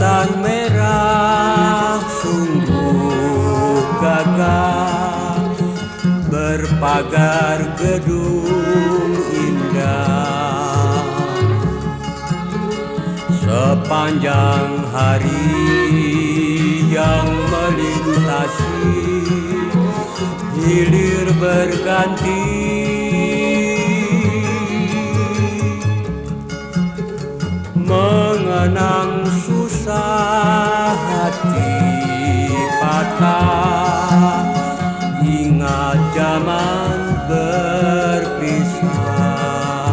jembatan merah sungguh gagah, berpagar gedung indah. Sepanjang hari yang melintasi, hilir berganti, mengenang susah hati patah, ingat zaman berpisah.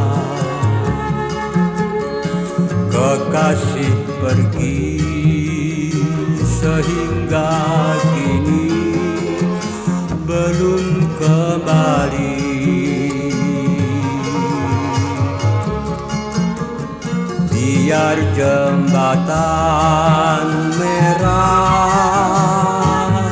Kekasih pergi sehingga kini belum kembali. Biar jembatan merah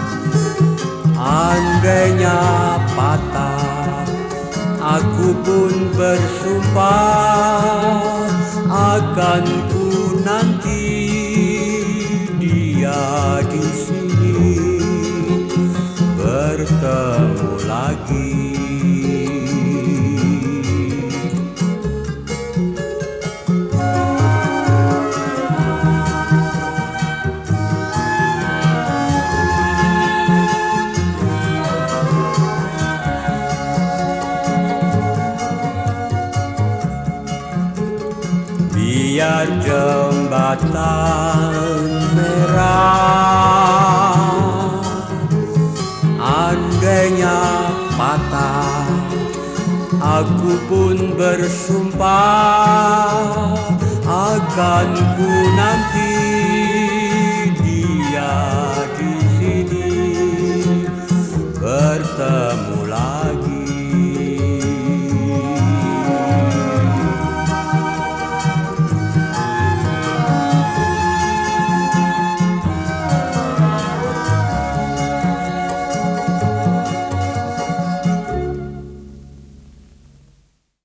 andainya patah, aku pun bersumpah akan ku nanti dia di sini bertemu lagi. Biar jembatan merah andainya patah, aku pun bersumpah akan ku nanti